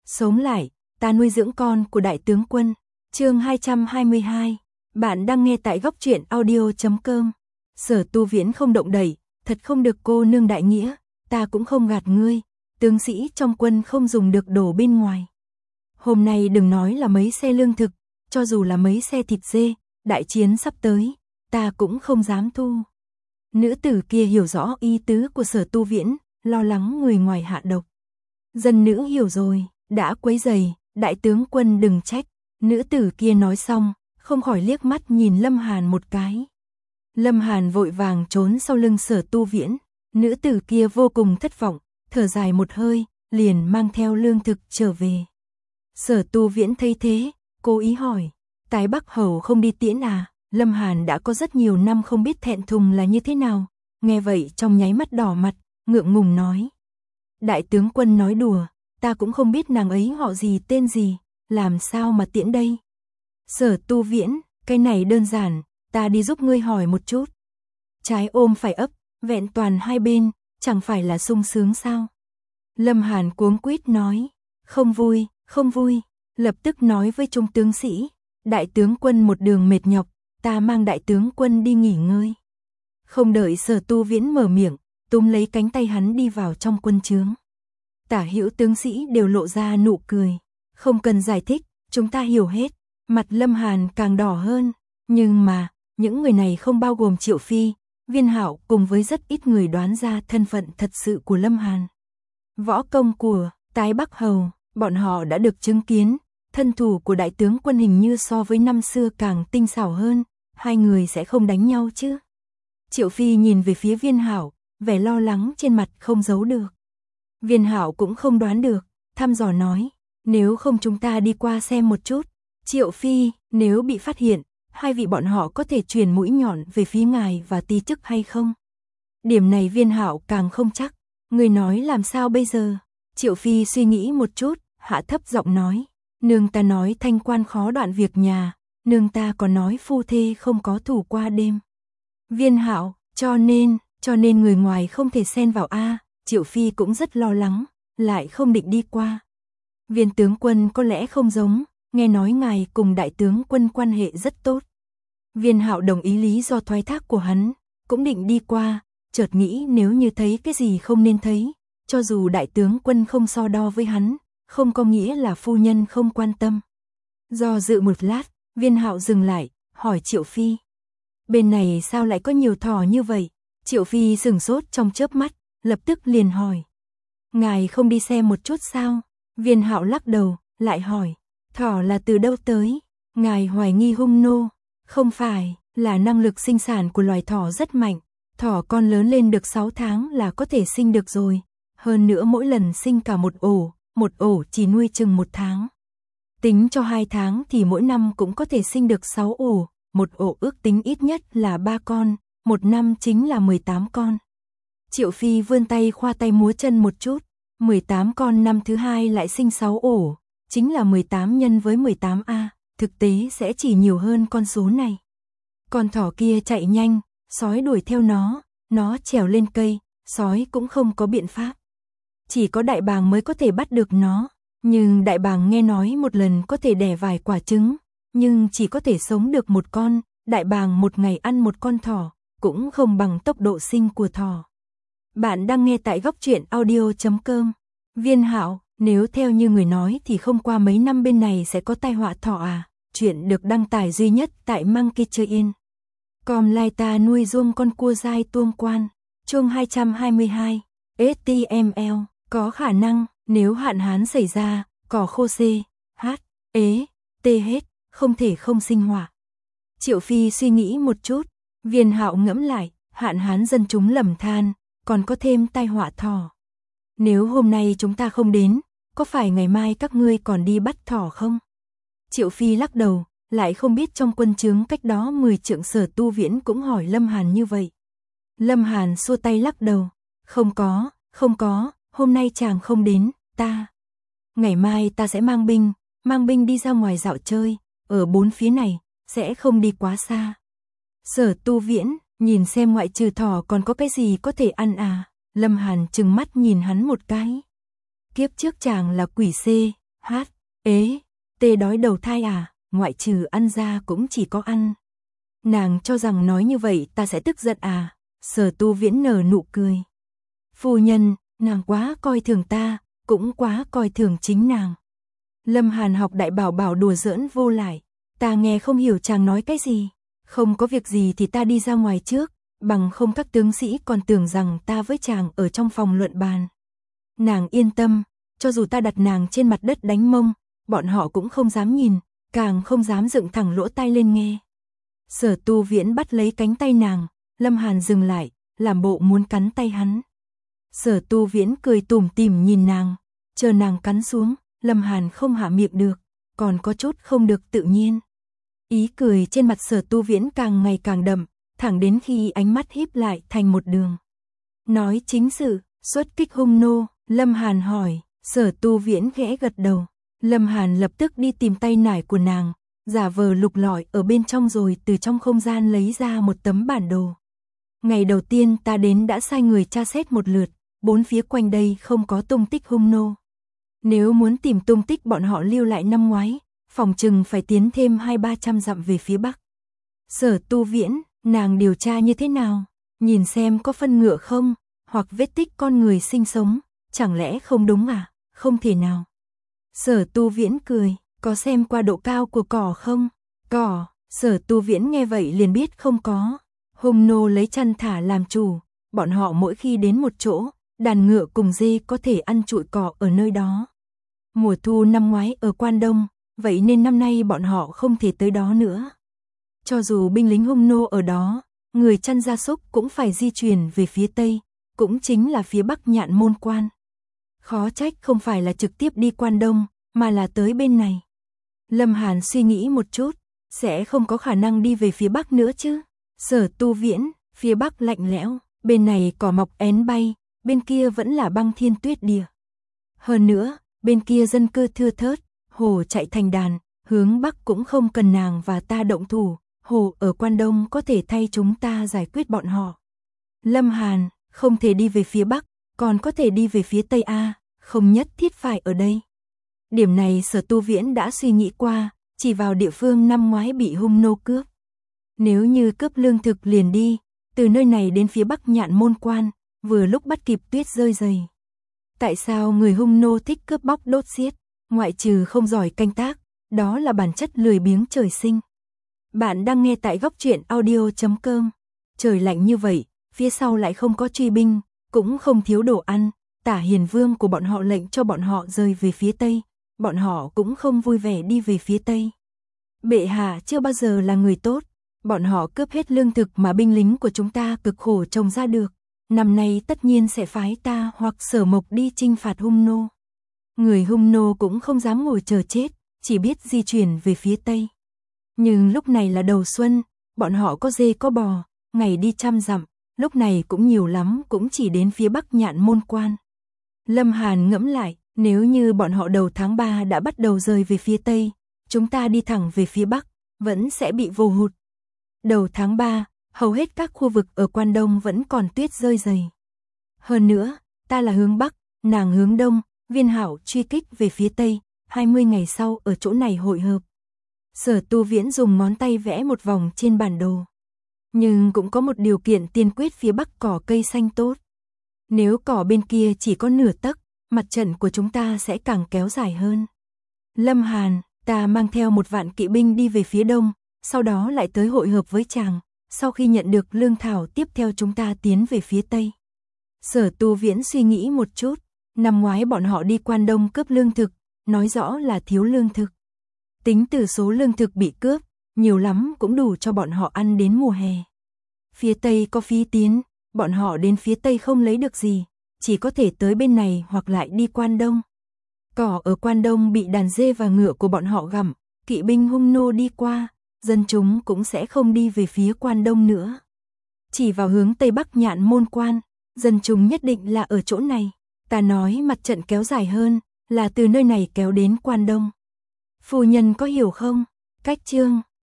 Sống lại, ta nuôi dưỡng con của đại tướng quân. Chương 222. Bạn đang nghe tại góc truyện audio.com. Sở Tu Viễn không động đậy, thật không được cô nương đại nghĩa, ta cũng không gạt ngươi, tướng sĩ trong quân không dùng được đồ bên ngoài. Hôm nay đừng nói là mấy xe lương thực, cho dù là mấy xe thịt dê, đại chiến sắp tới, ta cũng không dám thu. Nữ tử kia hiểu rõ ý tứ của Sở Tu Viễn, lo lắng người ngoài hạ độc. Dân nữ hiểu rồi, đã quấy rầy, đại tướng quân đừng trách. Nữ tử kia nói xong, không khỏi liếc mắt nhìn Lâm Hàn một cái. Lâm Hàn vội vàng trốn sau lưng Sở Tu Viễn, nữ tử kia vô cùng thất vọng, thở dài một hơi, liền mang theo lương thực trở về. Sở Tu Viễn thấy thế, cố ý hỏi, Tái Bắc Hầu không đi tiễn à? Lâm Hàn đã có rất nhiều năm không biết thẹn thùng là như thế nào, nghe vậy trong nháy mắt đỏ mặt, ngượng ngùng nói. Đại tướng quân nói đùa, ta cũng không biết nàng ấy họ gì tên gì, làm sao mà tiễn đây? Sở Tu Viễn, cái này đơn giản, ta đi giúp ngươi hỏi một chút. Trái ôm phải ấp, vẹn toàn hai bên, chẳng phải là sung sướng sao? Lâm Hàn cuống quýt nói, không vui, không vui, lập tức nói với trung tướng sĩ, đại tướng quân một đường mệt nhọc, ta mang đại tướng quân đi nghỉ ngơi. Không đợi Sở Tu Viễn mở miệng, túm lấy cánh tay hắn đi vào trong quân trướng. Tả hữu tướng sĩ đều lộ ra nụ cười, không cần giải thích, chúng ta hiểu hết. Mặt Lâm Hàn càng đỏ hơn, nhưng mà, những người này không bao gồm Triệu Phi, Viên Hạo cùng với rất ít người đoán ra thân phận thật sự của Lâm Hàn. Võ công của Tái Bắc Hầu, bọn họ đã được chứng kiến, thân thủ của đại tướng quân hình như so với năm xưa càng tinh xảo hơn, hai người sẽ không đánh nhau chứ? Triệu Phi nhìn về phía Viên Hạo, vẻ lo lắng trên mặt không giấu được. Viên Hạo cũng không đoán được, thăm dò nói, nếu không chúng ta đi qua xem một chút. Triệu Phi, nếu bị phát hiện, hai vị bọn họ có thể truyền mũi nhọn về phía ngài và ti chức hay không? Điểm này Viên Hạo càng không chắc, người nói làm sao bây giờ? Triệu Phi suy nghĩ một chút, hạ thấp giọng nói, nương ta nói thanh quan khó đoạn việc nhà, nương ta còn nói phu thê không có thủ qua đêm. Viên Hạo, cho nên người ngoài không thể xen vào a. Triệu Phi cũng rất lo lắng, lại không định đi qua. Viên tướng quân có lẽ không giống, nghe nói ngài cùng đại tướng quân quan hệ rất tốt. Viên Hạo đồng ý lý do thoái thác của hắn, cũng định đi qua, chợt nghĩ nếu như thấy cái gì không nên thấy, cho dù đại tướng quân không so đo với hắn, không có nghĩa là phu nhân không quan tâm. Do dự một lát, Viên Hạo dừng lại, hỏi Triệu Phi. Bên này sao lại có nhiều thỏ như vậy? Triệu Phi sửng sốt trong chớp mắt, lập tức liền hỏi. Ngài không đi xem một chút sao? Viên Hạo lắc đầu, lại hỏi. Thỏ là từ đâu tới? Ngài hoài nghi hung nô. Không phải, là năng lực sinh sản của loài thỏ rất mạnh. Thỏ con lớn lên được 6 tháng là có thể sinh được rồi. Hơn nữa mỗi lần sinh cả một ổ chỉ nuôi chừng 1 tháng. Tính cho 2 tháng thì mỗi năm cũng có thể sinh được 6 ổ. Một ổ ước tính ít nhất là 3 con, một năm chính là 18 con. Triệu Phi vươn tay khoa tay múa chân một chút, 18 con năm thứ hai lại sinh 6 ổ, chính là 18 nhân với 18A, thực tế sẽ chỉ nhiều hơn con số này. Con thỏ kia chạy nhanh, sói đuổi theo nó trèo lên cây, sói cũng không có biện pháp. Chỉ có đại bàng mới có thể bắt được nó, nhưng đại bàng nghe nói một lần có thể đẻ vài quả trứng, nhưng chỉ có thể sống được một con, đại bàng một ngày ăn một con thỏ, cũng không bằng tốc độ sinh của thỏ. Bạn đang nghe tại góc truyện audio.com. Viên Hạo, nếu theo như người nói thì không qua mấy năm bên này sẽ có tai họa thỏ à? Chuyện được đăng tải duy nhất tại Monkey Train. Com lai ta nuôi ruông con cua dai tuông quan. Chương 222. HTML. Có khả năng, nếu hạn hán xảy ra, cỏ khô hết, không thể không sinh hỏa. Triệu Phi suy nghĩ một chút, Viên Hạo ngẫm lại, hạn hán dân chúng lầm than, còn có thêm tai họa thỏ. Nếu hôm nay chúng ta không đến, có phải ngày mai các ngươi còn đi bắt thỏ không? Triệu Phi lắc đầu, lại không biết trong quân trướng cách đó 10 trượng Sở Tu Viễn cũng hỏi Lâm Hàn như vậy. Lâm Hàn xua tay lắc đầu, không có, hôm nay chàng không đến, ngày mai ta sẽ mang binh đi ra ngoài dạo chơi, ở bốn phía này, sẽ không đi quá xa. Sở Tu Viễn, nhìn xem ngoại trừ thỏ còn có cái gì có thể ăn à? Lâm Hàn trừng mắt nhìn hắn một cái. Kiếp trước chàng là quỷ Hát, ế, tê đói đầu thai à, ngoại trừ ăn ra cũng chỉ có ăn. Nàng cho rằng nói như vậy ta sẽ tức giận à, Sở Tu Viễn nở nụ cười. Phu nhân, nàng quá coi thường ta, cũng quá coi thường chính nàng. Lâm Hàn học đại bảo bảo đùa giỡn vô lại, ta nghe không hiểu chàng nói cái gì, không có việc gì thì ta đi ra ngoài trước, bằng không các tướng sĩ còn tưởng rằng ta với chàng ở trong phòng luận bàn. Nàng yên tâm, cho dù ta đặt nàng trên mặt đất đánh mông, bọn họ cũng không dám nhìn, càng không dám dựng thẳng lỗ tai lên nghe. Sở Tu Viễn bắt lấy cánh tay nàng, Lâm Hàn dừng lại, làm bộ muốn cắn tay hắn. Sở Tu Viễn cười tủm tỉm nhìn nàng, chờ nàng cắn xuống, Lâm Hàn không hạ miệng được, còn có chút không được tự nhiên. Ý cười trên mặt Sở Tu Viễn càng ngày càng đậm, thẳng đến khi ánh mắt híp lại thành một đường. Nói chính sự, xuất kích hung nô, Lâm Hàn hỏi, Sở Tu Viễn khẽ gật đầu. Lâm Hàn lập tức đi tìm tay nải của nàng, giả vờ lục lọi ở bên trong rồi từ trong không gian lấy ra một tấm bản đồ. Ngày đầu tiên ta đến đã sai người tra xét một lượt, bốn phía quanh đây không có tung tích hung nô. Nếu muốn tìm tung tích bọn họ lưu lại năm ngoái, phòng chừng phải tiến thêm 200-300 dặm về phía bắc. Sở Tu Viễn, nàng điều tra như thế nào? Nhìn xem có phân ngựa không, hoặc vết tích con người sinh sống, chẳng lẽ không đúng à? Không thể nào. Sở Tu Viễn cười, có xem qua độ cao của cỏ không? Cỏ, Sở Tu Viễn nghe vậy liền biết không có. Hung nô lấy chăn thả làm chủ, bọn họ mỗi khi đến một chỗ, đàn ngựa cùng dê có thể ăn trụi cỏ ở nơi đó. Mùa thu năm ngoái ở Quan Đông, vậy nên năm nay bọn họ không thể tới đó nữa. Cho dù binh lính hung nô ở đó, người chăn gia súc cũng phải di chuyển về phía Tây, cũng chính là phía Bắc Nhạn Môn Quan. Khó trách không phải là trực tiếp đi Quan Đông, mà là tới bên này. Lâm Hàn suy nghĩ một chút, sẽ không có khả năng đi về phía Bắc nữa chứ. Sở Tu Viễn, phía Bắc lạnh lẽo, bên này cỏ mọc én bay, bên kia vẫn là băng thiên tuyết địa. Hơn nữa, bên kia dân cư thưa thớt, hổ chạy thành đàn, hướng Bắc cũng không cần nàng và ta động thủ, hổ ở Quan Đông có thể thay chúng ta giải quyết bọn họ. Lâm Hàn, không thể đi về phía Bắc, còn có thể đi về phía Tây A, không nhất thiết phải ở đây. Điểm này Sở Tu Viễn đã suy nghĩ qua, chỉ vào địa phương năm ngoái bị hung nô cướp. Nếu như cướp lương thực liền đi, từ nơi này đến phía Bắc Nhạn Môn Quan, vừa lúc bắt kịp tuyết rơi dày. Tại sao người hung nô thích cướp bóc đốt giết, ngoại trừ không giỏi canh tác, đó là bản chất lười biếng trời sinh. Bạn đang nghe tại góc truyện audio.com. Trời lạnh như vậy, phía sau lại không có truy binh, cũng không thiếu đồ ăn, Tả Hiền Vương của bọn họ lệnh cho bọn họ rời về phía Tây, bọn họ cũng không vui vẻ đi về phía Tây. Bệ hạ chưa bao giờ là người tốt, bọn họ cướp hết lương thực mà binh lính của chúng ta cực khổ trồng ra được, năm nay tất nhiên sẽ phái ta hoặc Sở Mộc đi chinh phạt hung nô. Người hung nô cũng không dám ngồi chờ chết, chỉ biết di chuyển về phía Tây. Nhưng lúc này là đầu xuân, bọn họ có dê có bò, ngày đi 100 dặm, lúc này cũng nhiều lắm cũng chỉ đến phía Bắc Nhạn Môn Quan. Lâm Hàn ngẫm lại, nếu như bọn họ đầu tháng 3 đã bắt đầu rời về phía Tây, chúng ta đi thẳng về phía Bắc, vẫn sẽ bị vô hụt. Đầu tháng 3, hầu hết các khu vực ở Quan Đông vẫn còn tuyết rơi dày. Hơn nữa, ta là hướng Bắc, nàng hướng Đông, Viên Hảo truy kích về phía Tây, 20 ngày sau ở chỗ này hội hợp. Sở Tu Viễn dùng ngón tay vẽ một vòng trên bản đồ. Nhưng cũng có một điều kiện tiên quyết phía Bắc cỏ cây xanh tốt. Nếu cỏ bên kia chỉ có nửa tấc, mặt trận của chúng ta sẽ càng kéo dài hơn. Lâm Hàn, ta mang theo 1 vạn kỵ binh đi về phía Đông, sau đó lại tới hội hợp với chàng, sau khi nhận được lương thảo tiếp theo chúng ta tiến về phía Tây. Sở Tu Viễn suy nghĩ một chút, năm ngoái bọn họ đi Quan Đông cướp lương thực, nói rõ là thiếu lương thực. Tính từ số lương thực bị cướp, nhiều lắm cũng đủ cho bọn họ ăn đến mùa hè. Phía Tây có phí tiến, bọn họ đến phía Tây không lấy được gì, chỉ có thể tới bên này hoặc lại đi Quan Đông. Cỏ ở Quan Đông bị đàn dê và ngựa của bọn họ gặm, kỵ binh hung nô đi qua, dân chúng cũng sẽ không đi về phía Quan Đông nữa. Chỉ vào hướng Tây Bắc Nhạn Môn Quan, dân chúng nhất định là ở chỗ này. Ta nói mặt trận kéo dài hơn, là từ nơi này kéo đến Quan Đông. Phu nhân có hiểu không? Cách chương